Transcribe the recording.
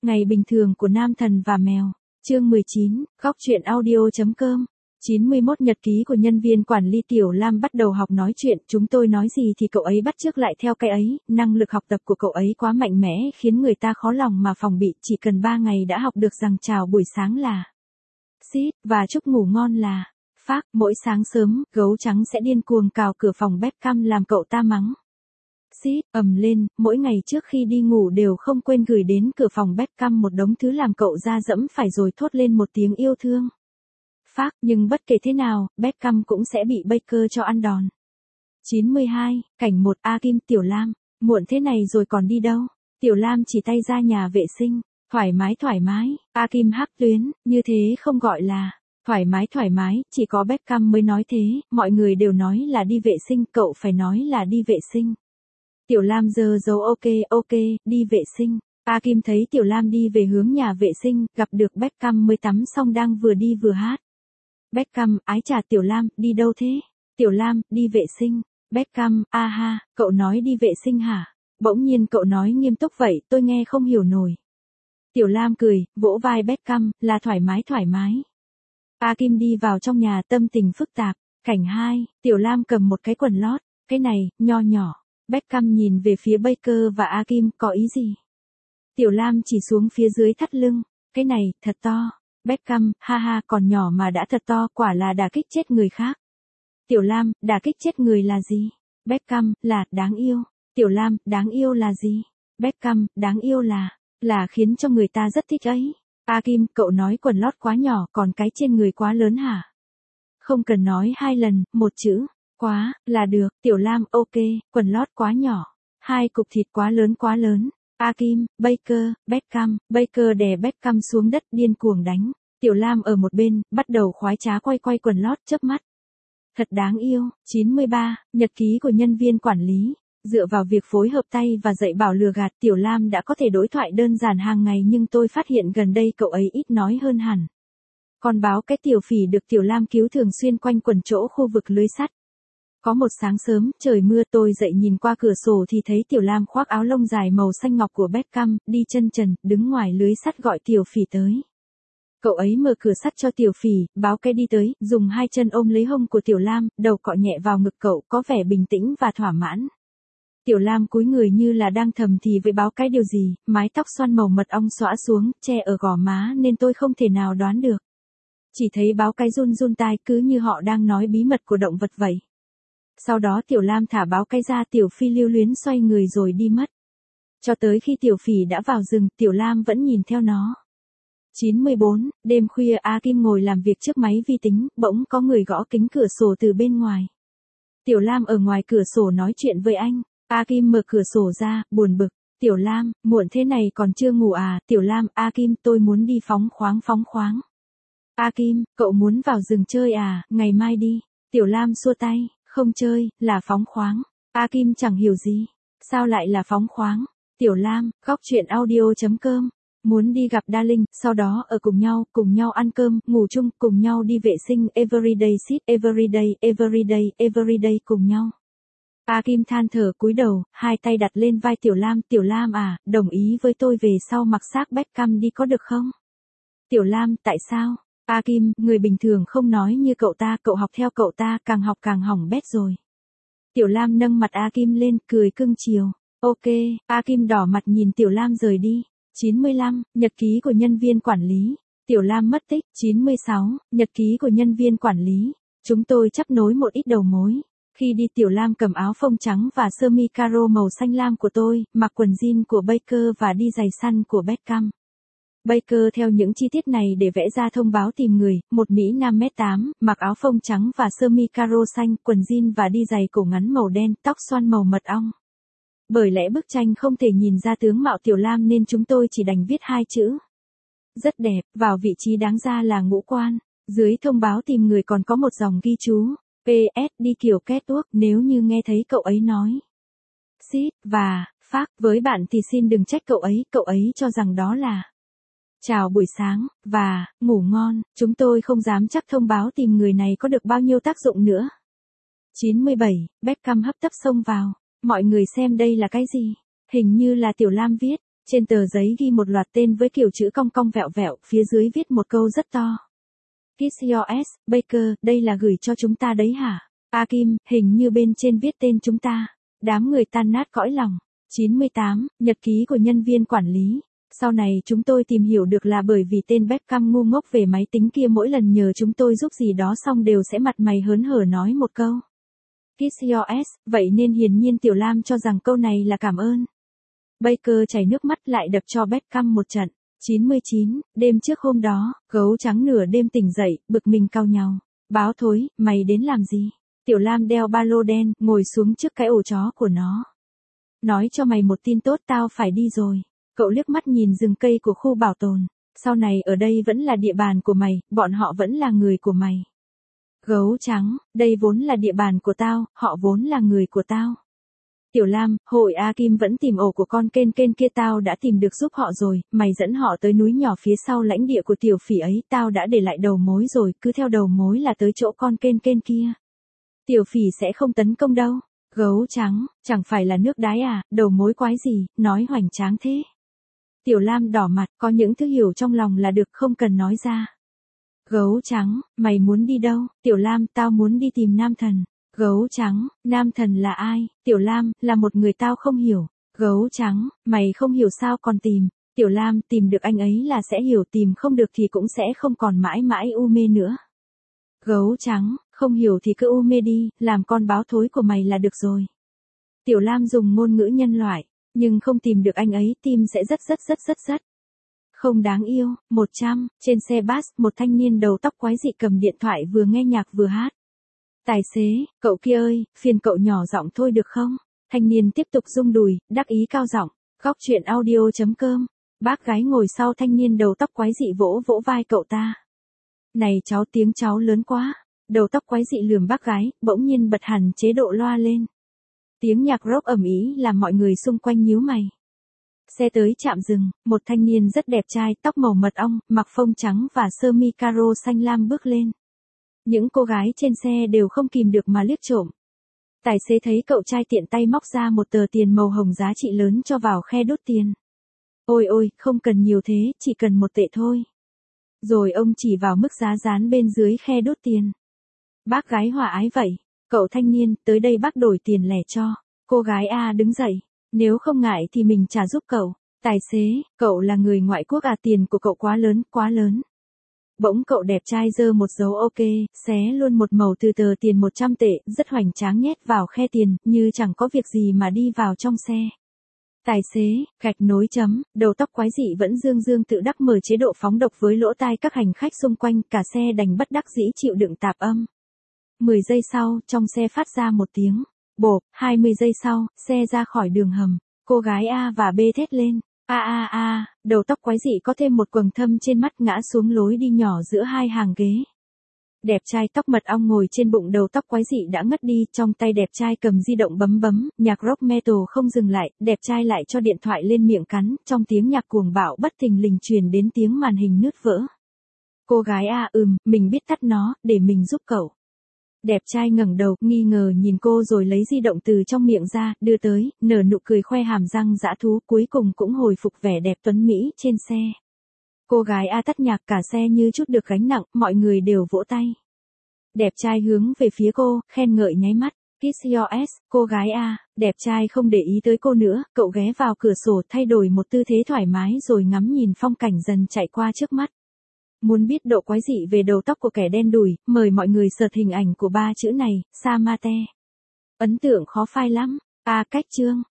Ngày bình thường của nam thần và mèo. Chương 19, góc truyện audio.com. 91 Nhật ký của nhân viên quản lý. Tiểu Lam bắt đầu học nói chuyện, chúng tôi nói gì thì cậu ấy bắt chước lại theo cái ấy, năng lực học tập của cậu ấy quá mạnh mẽ khiến người ta khó lòng mà phòng bị, chỉ cần 3 ngày đã học được rằng chào buổi sáng là Sit và chúc ngủ ngon là Phác. Mỗi sáng sớm, gấu trắng sẽ điên cuồng cào cửa phòng Beckham làm cậu ta mắng Sit ầm lên, mỗi ngày trước khi đi ngủ đều không quên gửi đến cửa phòng Beckham một đống thứ làm cậu da dẫm phải rồi thốt lên một tiếng yêu thương. Phác, nhưng bất kể thế nào, Beckham cũng sẽ bị Baker cho ăn đòn. 92, cảnh 1. Kim. Tiểu Lam, muộn thế này rồi còn đi đâu? Tiểu Lam chỉ tay ra nhà vệ sinh. Thoải mái. Kim hắc tuyến, như thế không gọi là thoải mái, chỉ có Beckham mới nói thế, mọi người đều nói là đi vệ sinh, cậu phải nói là đi vệ sinh. Tiểu Lam giơ dấu ok, đi vệ sinh. Kim thấy Tiểu Lam đi về hướng nhà vệ sinh, gặp được Beckham mới tắm xong đang vừa đi vừa hát. Beckham, ái chà Tiểu Lam, đi đâu thế? Tiểu Lam, đi vệ sinh. Beckham, ha, cậu nói đi vệ sinh hả? Bỗng nhiên cậu nói nghiêm túc vậy, tôi nghe không hiểu nổi. Tiểu Lam cười, vỗ vai Beckham, là thoải mái. Kim đi vào trong nhà tâm tình phức tạp. Cảnh 2, Tiểu Lam cầm một cái quần lót, cái này, nho nhỏ. Beckham nhìn về phía Baker và Kim, có ý gì? Tiểu Lam chỉ xuống phía dưới thắt lưng, cái này, thật to. Beckham, ha, còn nhỏ mà đã thật to, quả là đả kích chết người khác. Tiểu Lam, đả kích chết người là gì? Beckham, là, đáng yêu. Tiểu Lam, đáng yêu là gì? Beckham, đáng yêu là khiến cho người ta rất thích ấy. Kim, cậu nói quần lót quá nhỏ, còn cái trên người quá lớn hả? Không cần nói 2 lần, một chữ, quá, là được. Tiểu Lam, ok, quần lót quá nhỏ. 2 cục thịt quá lớn. Kim, Beckham, Baker đè Beckham xuống đất điên cuồng đánh. Tiểu Lam ở một bên, bắt đầu khoái trá quay quần lót chớp mắt. Thật đáng yêu. 93, nhật ký của nhân viên quản lý. Dựa vào việc phối hợp tay và dạy bảo lừa gạt, Tiểu Lam đã có thể đối thoại đơn giản hàng ngày, nhưng tôi phát hiện gần đây cậu ấy ít nói hơn hẳn. Con báo cái Tiểu Phỉ được Tiểu Lam cứu thường xuyên quanh quẩn chỗ khu vực lưới sắt. Có một sáng sớm, trời mưa, tôi dậy nhìn qua cửa sổ thì thấy Tiểu Lam khoác áo lông dài màu xanh ngọc của Beckham, đi chân trần, đứng ngoài lưới sắt gọi Tiểu Phỉ tới. Cậu ấy mở cửa sắt cho Tiểu Phỉ, báo cái đi tới, dùng 2 chân ôm lấy hông của Tiểu Lam, đầu cọ nhẹ vào ngực cậu, có vẻ bình tĩnh và thỏa mãn. Tiểu Lam cúi người như là đang thầm thì với báo cái điều gì, mái tóc xoăn màu mật ong xõa xuống, che ở gò má nên tôi không thể nào đoán được. Chỉ thấy báo cái run tai cứ như họ đang nói bí mật của động vật vậy. Sau đó Tiểu Lam thả báo cái ra, Tiểu Phi lưu luyến xoay người rồi đi mất. Cho tới khi Tiểu Phỉ đã vào rừng, Tiểu Lam vẫn nhìn theo nó. 94, đêm khuya Kim ngồi làm việc trước máy vi tính, bỗng có người gõ kính cửa sổ từ bên ngoài. Tiểu Lam ở ngoài cửa sổ nói chuyện với anh. Kim mở cửa sổ ra, buồn bực. Tiểu Lam, muộn thế này còn chưa ngủ à? Tiểu Lam, Kim, tôi muốn đi phóng khoáng. Kim, cậu muốn vào rừng chơi à? Ngày mai đi. Tiểu Lam xua tay, không chơi, là phóng khoáng. Kim chẳng hiểu gì. Sao lại là phóng khoáng? Tiểu Lam, góc truyện audio.com. Muốn đi gặp Darling, sau đó ở cùng nhau ăn cơm, ngủ chung, cùng nhau đi vệ sinh, everyday sit, everyday cùng nhau. Kim than thở cúi đầu, 2 tay đặt lên vai Tiểu Lam à, đồng ý với tôi về sau mặc xác Beckham đi có được không? Tiểu Lam, tại sao? Kim, người bình thường không nói như cậu ta, cậu học theo cậu ta, càng học càng hỏng bét rồi. Tiểu Lam nâng mặt Kim lên, cười cưng chiều. Ok, Kim đỏ mặt nhìn Tiểu Lam rời đi. 95, nhật ký của nhân viên quản lý. Tiểu Lam mất tích. 96, nhật ký của nhân viên quản lý. Chúng tôi chấp nối một ít đầu mối. Khi đi Tiểu Lam cầm áo phông trắng và sơ mi caro màu xanh lam của tôi, mặc quần jean của Baker và đi giày săn của Beckham. Baker theo những chi tiết này để vẽ ra thông báo tìm người, một Mỹ Nam 1m8, mặc áo phông trắng và sơ mi caro xanh, quần jean và đi giày cổ ngắn màu đen, tóc xoăn màu mật ong. Bởi lẽ bức tranh không thể nhìn ra tướng mạo Tiểu Lam nên chúng tôi chỉ đành viết 2 chữ. Rất đẹp, vào vị trí đáng ra là ngũ quan. Dưới thông báo tìm người còn có một dòng ghi chú. PS, đi kiểu catwalk, nếu như nghe thấy cậu ấy nói Sit và Phác với bạn thì xin đừng trách cậu ấy cho rằng đó là chào buổi sáng và ngủ ngon, chúng tôi không dám chắc thông báo tìm người này có được bao nhiêu tác dụng nữa. 97, Beckham hấp tấp xông vào. Mọi người xem đây là cái gì? Hình như là Tiểu Lam viết. Trên tờ giấy ghi một loạt tên với kiểu chữ cong cong vẹo vẹo, phía dưới viết một câu rất to. Kiss your ass, Baker, đây là gửi cho chúng ta đấy hả? A Kim, hình như bên trên viết tên chúng ta. Đám người tan nát cõi lòng. 98, nhật ký của nhân viên quản lý. Sau này chúng tôi tìm hiểu được là bởi vì tên Beckham ngu ngốc về máy tính kia mỗi lần nhờ chúng tôi giúp gì đó xong đều sẽ mặt mày hớn hở nói một câu. Kiss your ass, vậy nên hiển nhiên Tiểu Lam cho rằng câu này là cảm ơn. Baker chảy nước mắt lại đập cho Beckham một trận. 99, đêm trước hôm đó, gấu trắng nửa đêm tỉnh dậy, bực mình cau nhàu. Báo thối, mày đến làm gì? Tiểu Lam đeo ba lô đen, ngồi xuống trước cái ổ chó của nó. Nói cho mày một tin tốt, tao phải đi rồi. Cậu liếc mắt nhìn rừng cây của khu bảo tồn. Sau này ở đây vẫn là địa bàn của mày, bọn họ vẫn là người của mày. Gấu trắng, đây vốn là địa bàn của tao, họ vốn là người của tao. Tiểu Lam, hội A Kim vẫn tìm ổ của con kên kia, tao đã tìm được giúp họ rồi, mày dẫn họ tới núi nhỏ phía sau lãnh địa của tiểu phỉ ấy, tao đã để lại đầu mối rồi, cứ theo đầu mối là tới chỗ con kên kia. Tiểu phỉ sẽ không tấn công đâu. Gấu trắng, chẳng phải là nước đái à, đầu mối quái gì, nói hoành tráng thế. Tiểu Lam đỏ mặt, có những thứ hiểu trong lòng là được, không cần nói ra. Gấu trắng, mày muốn đi đâu? Tiểu Lam, tao muốn đi tìm nam thần. Gấu trắng, nam thần là ai? Tiểu Lam, là một người tao không hiểu. Gấu trắng, mày không hiểu sao còn tìm? Tiểu Lam, tìm được anh ấy là sẽ hiểu, tìm không được thì cũng sẽ không còn mãi mãi u mê nữa. Gấu trắng, không hiểu thì cứ u mê đi, làm con báo thối của mày là được rồi. Tiểu Lam dùng ngôn ngữ nhân loại, nhưng không tìm được anh ấy, tim sẽ rất. Không đáng yêu. 100, trên xe bus, một thanh niên đầu tóc quái dị cầm điện thoại vừa nghe nhạc vừa hát. Tài xế, cậu kia ơi, phiền cậu nhỏ giọng thôi được không? Thanh niên tiếp tục rung đùi, đắc ý cao giọng. Góc truyện audio.com. Bác gái ngồi sau thanh niên đầu tóc quái dị vỗ vỗ vai cậu ta. Này cháu, tiếng cháu lớn quá. Đầu tóc quái dị lườm bác gái, bỗng nhiên bật hẳn chế độ loa lên. Tiếng nhạc rock ầm ĩ làm mọi người xung quanh nhíu mày. Xe tới trạm dừng, một thanh niên rất đẹp trai, tóc màu mật ong, mặc phông trắng và sơ mi caro xanh lam bước lên. Những cô gái trên xe đều không kìm được mà liếc trộm. Tài xế thấy cậu trai tiện tay móc ra một tờ tiền màu hồng giá trị lớn cho vào khe đốt tiền. Ôi ôi, không cần nhiều thế, chỉ cần 1 tệ thôi. Rồi ông chỉ vào mức giá dán bên dưới khe đốt tiền. Bác gái hòa ái vậy. Cậu thanh niên, tới đây bác đổi tiền lẻ cho. Cô gái A đứng dậy. Nếu không ngại thì mình trả giúp cậu. Tài xế, cậu là người ngoại quốc à, tiền của cậu quá lớn. Bỗng cậu đẹp trai giơ một dấu ok, xé luôn một mẩu từ tờ tiền 100 tệ, rất hoành tráng nhét vào khe tiền, như chẳng có việc gì mà đi vào trong xe. Tài xế, gạch nối chấm, đầu tóc quái dị vẫn dương tự đắc mở chế độ phóng độc với lỗ tai các hành khách xung quanh, cả xe đành bất đắc dĩ chịu đựng tạp âm. 10 giây sau, trong xe phát ra một tiếng bộp, 20 giây sau, xe ra khỏi đường hầm. Cô gái A và B thét lên. Đầu tóc quái dị có thêm một quầng thâm trên mắt ngã xuống lối đi nhỏ giữa hai hàng ghế. Đẹp trai tóc mật ong ngồi trên bụng đầu tóc quái dị đã ngất đi, trong tay đẹp trai cầm di động bấm, nhạc rock metal không dừng lại, đẹp trai lại cho điện thoại lên miệng cắn, trong tiếng nhạc cuồng bạo bất thình lình truyền đến tiếng màn hình nứt vỡ. Cô gái A, mình biết tắt nó, để mình giúp cậu. Đẹp trai ngẩng đầu, nghi ngờ nhìn cô rồi lấy di động từ trong miệng ra, đưa tới, nở nụ cười khoe hàm răng dã thú, cuối cùng cũng hồi phục vẻ đẹp tuấn mỹ trên xe. Cô gái A tắt nhạc, cả xe như chút được gánh nặng, mọi người đều vỗ tay. Đẹp trai hướng về phía cô, khen ngợi nháy mắt. Kiss your ass, cô gái A. Đẹp trai không để ý tới cô nữa, cậu ghé vào cửa sổ thay đổi một tư thế thoải mái rồi ngắm nhìn phong cảnh dần chạy qua trước mắt. Muốn biết độ quái dị về đầu tóc của kẻ đen đủi, mời mọi người search hình ảnh của 3 chữ này, Samate. Ấn tượng khó phai lắm. Cách chương.